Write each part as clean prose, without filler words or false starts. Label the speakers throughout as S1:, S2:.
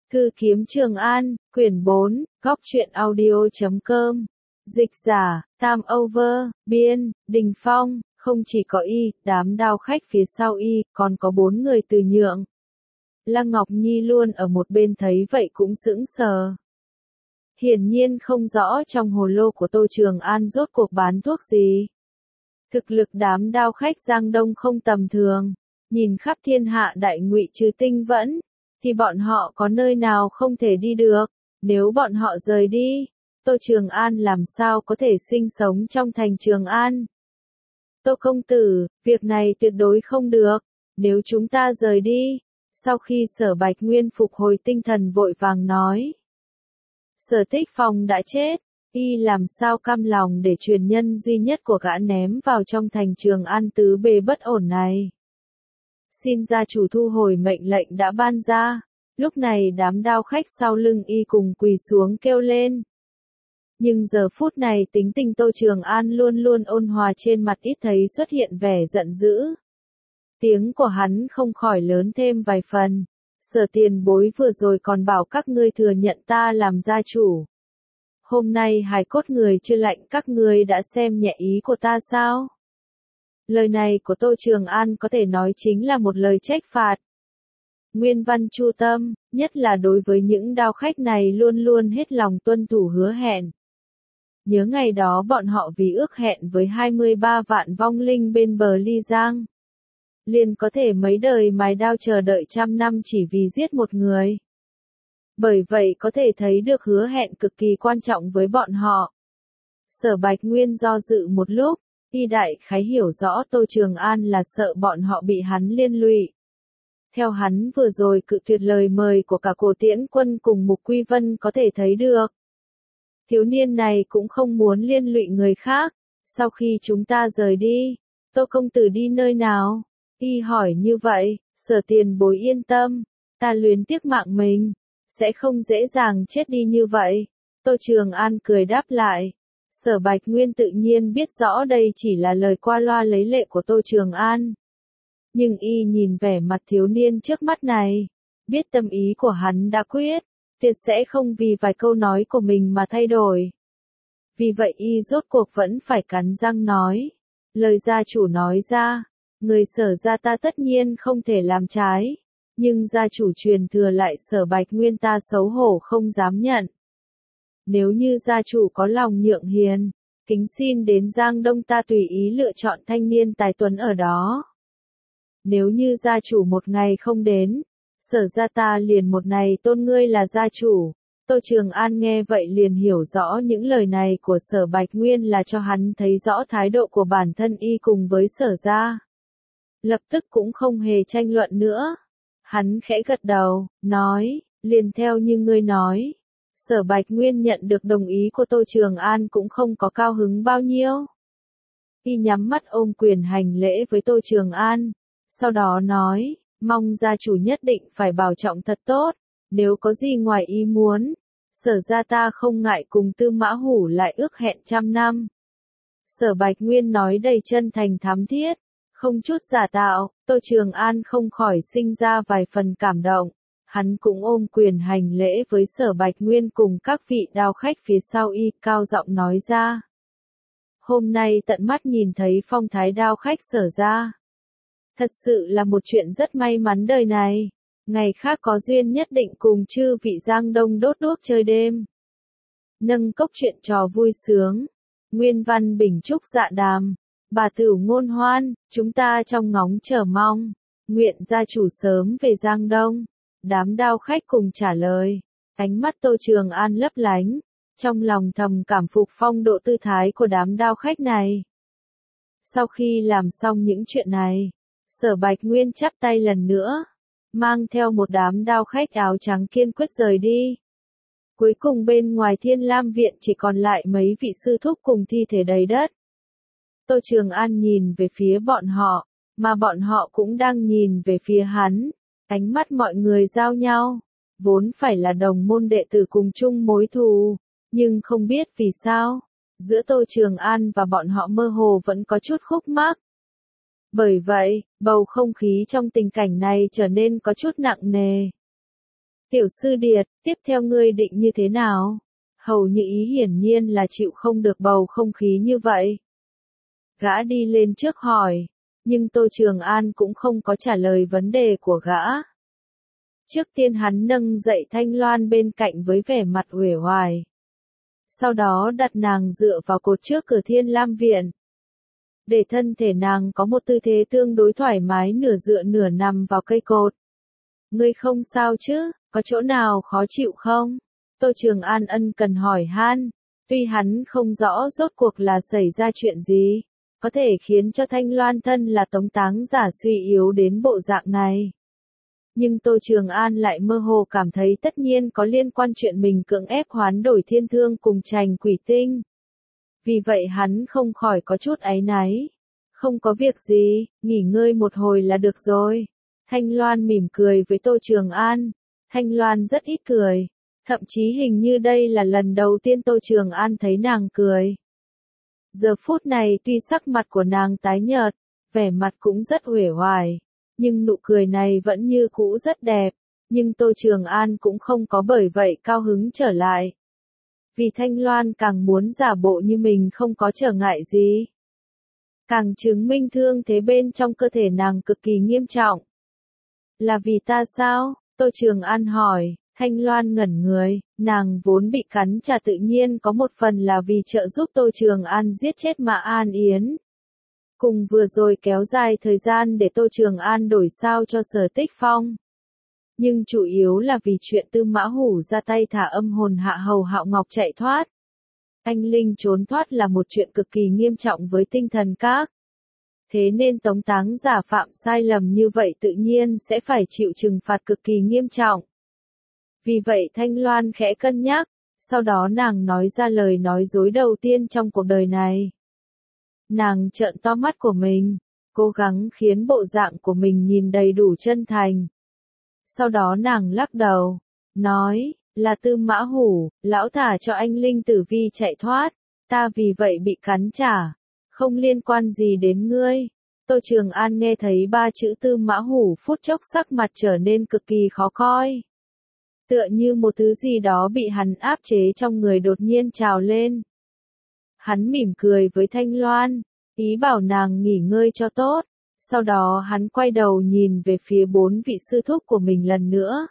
S1: Thư kiếm Trường An, quyển 4, góc truyện audio.com. Dịch giả, Tam Over, biên, Đình Phong, không chỉ có y, đám đao khách phía sau y, còn có 4 người từ nhượng. Lăng Ngọc Nhi luôn ở một bên thấy vậy cũng sững sờ. Hiển nhiên không rõ trong hồ lô của Tô Trường An rốt cuộc bán thuốc gì. Thực lực đám đao khách Giang Đông không tầm thường, nhìn khắp thiên hạ đại ngụy trừ Tinh Vẫn, thì bọn họ có nơi nào không thể đi được, nếu bọn họ rời đi, Tô Trường An làm sao có thể sinh sống trong thành Trường An. Tô công tử, việc này tuyệt đối không được, nếu chúng ta rời đi. Sau khi Sở Bạch Nguyên phục hồi tinh thần vội vàng nói. Sở Thích Phong đã chết, y làm sao cam lòng để truyền nhân duy nhất của gã ném vào trong thành Trường An tứ bề bất ổn này. Xin gia chủ thu hồi mệnh lệnh đã ban ra, lúc này đám đao khách sau lưng y cùng quỳ xuống kêu lên. Nhưng giờ phút này tính tình Tô Trường An luôn luôn ôn hòa, trên mặt ít thấy xuất hiện vẻ giận dữ. Tiếng của hắn không khỏi lớn thêm vài phần. Sở tiền bối vừa rồi còn bảo các ngươi thừa nhận ta làm gia chủ. Hôm nay hài cốt người chưa lạnh, các ngươi đã xem nhẹ ý của ta sao? Lời này của Tô Trường An có thể nói chính là một lời trách phạt. Nguyên văn chu tâm, nhất là đối với những đao khách này luôn luôn hết lòng tuân thủ hứa hẹn. Nhớ ngày đó bọn họ vì ước hẹn với 23 vạn vong linh bên bờ Ly Giang. Liền có thể mấy đời mài đao chờ đợi trăm năm chỉ vì giết một người. Bởi vậy có thể thấy được hứa hẹn cực kỳ quan trọng với bọn họ. Sở Bạch Nguyên do dự một lúc, y đại khái hiểu rõ Tô Trường An là sợ bọn họ bị hắn liên lụy. Theo hắn vừa rồi cự tuyệt lời mời của cả Cổ Tiễn Quân cùng Mục Quy Vân có thể thấy được. Thiếu niên này cũng không muốn liên lụy người khác. Sau khi chúng ta rời đi, Tô công tử đi nơi nào? Y hỏi như vậy, Sở tiền bối yên tâm, ta luyến tiếc mạng mình, sẽ không dễ dàng chết đi như vậy. Tô Trường An cười đáp lại. Sở Bạch Nguyên tự nhiên biết rõ đây chỉ là lời qua loa lấy lệ của Tô Trường An. Nhưng y nhìn vẻ mặt thiếu niên trước mắt này, biết tâm ý của hắn đã quyết, tuyệt sẽ không vì vài câu nói của mình mà thay đổi. Vì vậy y rốt cuộc vẫn phải cắn răng nói. Lời gia chủ nói ra, người Sở gia ta tất nhiên không thể làm trái, nhưng gia chủ truyền thừa lại Sở Bạch Nguyên ta xấu hổ không dám nhận. Nếu như gia chủ có lòng nhượng hiền, kính xin đến Giang Đông ta tùy ý lựa chọn thanh niên tài tuấn ở đó. Nếu như gia chủ một ngày không đến, Sở gia ta liền một ngày tôn ngươi là gia chủ. Tô Trường An nghe vậy liền hiểu rõ những lời này của Sở Bạch Nguyên là cho hắn thấy rõ thái độ của bản thân y cùng với Sở gia. Lập tức cũng không hề tranh luận nữa. Hắn khẽ gật đầu, nói, liền theo như ngươi nói. Sở Bạch Nguyên nhận được đồng ý của Tô Trường An cũng không có cao hứng bao nhiêu. Y nhắm mắt ôm quyền hành lễ với Tô Trường An, sau đó nói, mong gia chủ nhất định phải bảo trọng thật tốt, nếu có gì ngoài ý muốn, Sở gia ta không ngại cùng Tư Mã Hủ lại ước hẹn trăm năm. Sở Bạch Nguyên nói đầy chân thành thắm thiết, không chút giả tạo. Tô Trường An không khỏi sinh ra vài phần cảm động. Hắn cũng ôm quyền hành lễ với Sở Bạch Nguyên cùng các vị đao khách phía sau y, cao giọng nói ra. Hôm nay tận mắt nhìn thấy phong thái đao khách Sở gia. Thật sự là một chuyện rất may mắn đời này. Ngày khác có duyên nhất định cùng chư vị Giang Đông đốt đuốc chơi đêm. Nâng cốc chuyện trò vui sướng. Nguyên văn Bình Trúc Dạ Đàm. Bà Tửu Ngôn Hoan, chúng ta trong ngóng chờ mong. Nguyện gia chủ sớm về Giang Đông. Đám đao khách cùng trả lời. Ánh mắt Tô Trường An lấp lánh. Trong lòng thầm cảm phục phong độ tư thái của đám đao khách này. Sau khi làm xong những chuyện này, Sở Bạch Nguyên chắp tay lần nữa, mang theo một đám đao khách áo trắng kiên quyết rời đi. Cuối cùng bên ngoài Thiên Lam Viện chỉ còn lại mấy vị sư thúc cùng thi thể đầy đất. Tô Trường An nhìn về phía bọn họ, mà bọn họ cũng đang nhìn về phía hắn. Ánh mắt mọi người giao nhau, vốn phải là đồng môn đệ tử cùng chung mối thù, nhưng không biết vì sao, giữa Tô Trường An và bọn họ mơ hồ vẫn có chút khúc mắc. Bởi vậy, bầu không khí trong tình cảnh này trở nên có chút nặng nề. Tiểu sư điệt, tiếp theo ngươi định như thế nào? Hầu Như Ý hiển nhiên là chịu không được bầu không khí như vậy. Gã đi lên trước hỏi, nhưng Tô Trường An cũng không có trả lời vấn đề của gã. Trước tiên hắn nâng dậy Thanh Loan bên cạnh với vẻ mặt uể oải. Sau đó đặt nàng dựa vào cột trước cửa Thiên Lam Viện. Để thân thể nàng có một tư thế tương đối thoải mái, nửa dựa nửa nằm vào cây cột. Ngươi không sao chứ, có chỗ nào khó chịu không? Tô Trường An ân cần hỏi han, tuy hắn không rõ rốt cuộc là xảy ra chuyện gì, có thể khiến cho Thanh Loan thân là tống táng giả suy yếu đến bộ dạng này. Nhưng Tô Trường An lại mơ hồ cảm thấy tất nhiên có liên quan chuyện mình cưỡng ép hoán đổi thiên thương cùng Trành Quỷ Tinh. Vì vậy hắn không khỏi có chút áy náy. Không có việc gì, nghỉ ngơi một hồi là được rồi. Thanh Loan mỉm cười với Tô Trường An. Thanh Loan rất ít cười. Thậm chí hình như đây là lần đầu tiên Tô Trường An thấy nàng cười. Giờ phút này tuy sắc mặt của nàng tái nhợt, vẻ mặt cũng rất uể oải, nhưng nụ cười này vẫn như cũ rất đẹp. Nhưng Tô Trường An cũng không có bởi vậy cao hứng trở lại. Vì Thanh Loan càng muốn giả bộ như mình không có trở ngại gì. Càng chứng minh thương thế bên trong cơ thể nàng cực kỳ nghiêm trọng. Là vì ta sao? Tô Trường An hỏi. Thanh Loan ngẩn người, nàng vốn bị cắn trả tự nhiên có một phần là vì trợ giúp Tô Trường An giết chết Mã An Yến. Cùng vừa rồi kéo dài thời gian để Tô Trường An đổi sao cho Sở Tích Phong. Nhưng chủ yếu là vì chuyện Tư Mã Hủ ra tay thả âm hồn Hạ Hầu Hạo Ngọc chạy thoát. Anh Linh trốn thoát là một chuyện cực kỳ nghiêm trọng với tinh thần các. Thế nên tống táng giả phạm sai lầm như vậy tự nhiên sẽ phải chịu trừng phạt cực kỳ nghiêm trọng. Vì vậy Thanh Loan khẽ cân nhắc, sau đó nàng nói ra lời nói dối đầu tiên trong cuộc đời này. Nàng trợn to mắt của mình, cố gắng khiến bộ dạng của mình nhìn đầy đủ chân thành. Sau đó nàng lắc đầu, nói, là Tư Mã Hủ, lão thả cho anh Linh Tử Vi chạy thoát, ta vì vậy bị cắn trả, không liên quan gì đến ngươi. Tô Trường An nghe thấy ba chữ Tư Mã Hủ phút chốc sắc mặt trở nên cực kỳ khó coi. Tựa như một thứ gì đó bị hắn áp chế trong người đột nhiên trào lên. Hắn mỉm cười với Thanh Loan, ý bảo nàng nghỉ ngơi cho tốt. Sau đó hắn quay đầu nhìn về phía 4 vị sư thúc của mình lần nữa.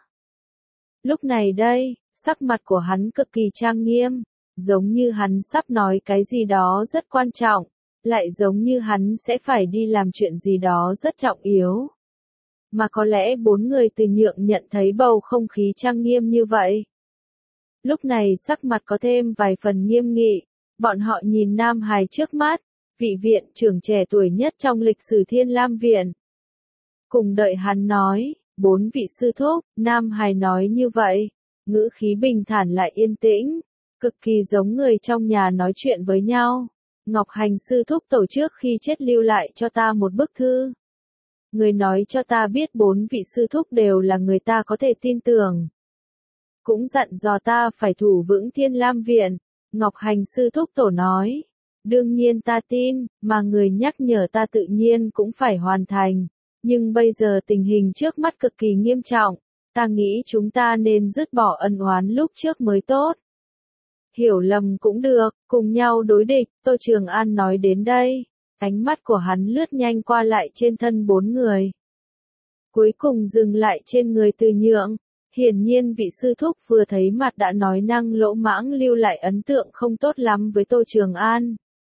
S1: Lúc này đây, sắc mặt của hắn cực kỳ trang nghiêm, giống như hắn sắp nói cái gì đó rất quan trọng, lại giống như hắn sẽ phải đi làm chuyện gì đó rất trọng yếu. Mà có lẽ 4 người Từ Nhượng nhận thấy bầu không khí trang nghiêm như vậy. Lúc này sắc mặt có thêm vài phần nghiêm nghị, bọn họ nhìn nam hài trước mắt, vị viện trưởng trẻ tuổi nhất trong lịch sử Thiên Lam Viện. Cùng đợi hắn nói, 4 vị sư thúc, nam hài nói như vậy, ngữ khí bình thản lại yên tĩnh, cực kỳ giống người trong nhà nói chuyện với nhau. Ngọc Hành sư thúc tổ trước khi chết lưu lại cho ta một bức thư. Người nói cho ta biết 4 vị sư thúc đều là người ta có thể tin tưởng. Cũng dặn dò ta phải thủ vững Thiên Lam Viện. Ngọc Hành sư thúc tổ nói. Đương nhiên ta tin, mà người nhắc nhở ta tự nhiên cũng phải hoàn thành. Nhưng bây giờ tình hình trước mắt cực kỳ nghiêm trọng. Ta nghĩ chúng ta nên dứt bỏ ân oán lúc trước mới tốt. Hiểu lầm cũng được, cùng nhau đối địch. Tô Trường An nói đến đây. Ánh mắt của hắn lướt nhanh qua lại trên thân 4 người. Cuối cùng dừng lại trên người Từ Nhượng. Hiển nhiên vị sư thúc vừa thấy mặt đã nói năng lỗ mãng lưu lại ấn tượng không tốt lắm với Tô Trường An.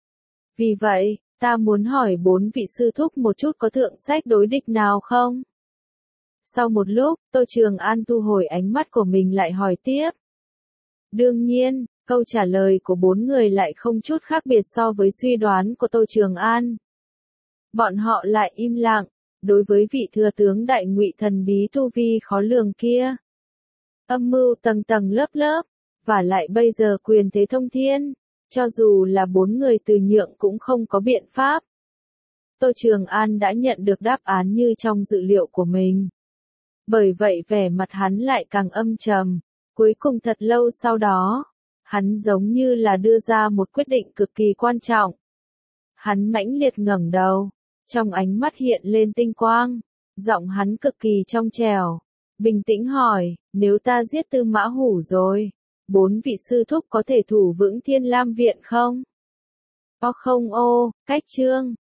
S1: Vì vậy, ta muốn hỏi 4 vị sư thúc một chút có thượng sách đối địch nào không? Sau một lúc, Tô Trường An thu hồi ánh mắt của mình lại hỏi tiếp. Đương nhiên, câu trả lời của 4 người lại không chút khác biệt so với suy đoán của Tô Trường An. Bọn họ lại im lặng, đối với vị thừa tướng đại ngụy thần bí tu vi khó lường kia. Âm mưu tầng tầng lớp lớp, và lại bây giờ quyền thế thông thiên, cho dù là 4 người Từ Nhượng cũng không có biện pháp. Tô Trường An đã nhận được đáp án như trong dự liệu của mình. Bởi vậy vẻ mặt hắn lại càng âm trầm, cuối cùng thật lâu sau đó, hắn giống như là đưa ra một quyết định cực kỳ quan trọng. Hắn mãnh liệt ngẩng đầu, trong ánh mắt hiện lên tinh quang, giọng hắn cực kỳ trong trẻo, bình tĩnh hỏi, nếu ta giết Tư Mã Hủ rồi, 4 vị sư thúc có thể thủ vững Thiên Lam Viện không? Không ô, cách chương.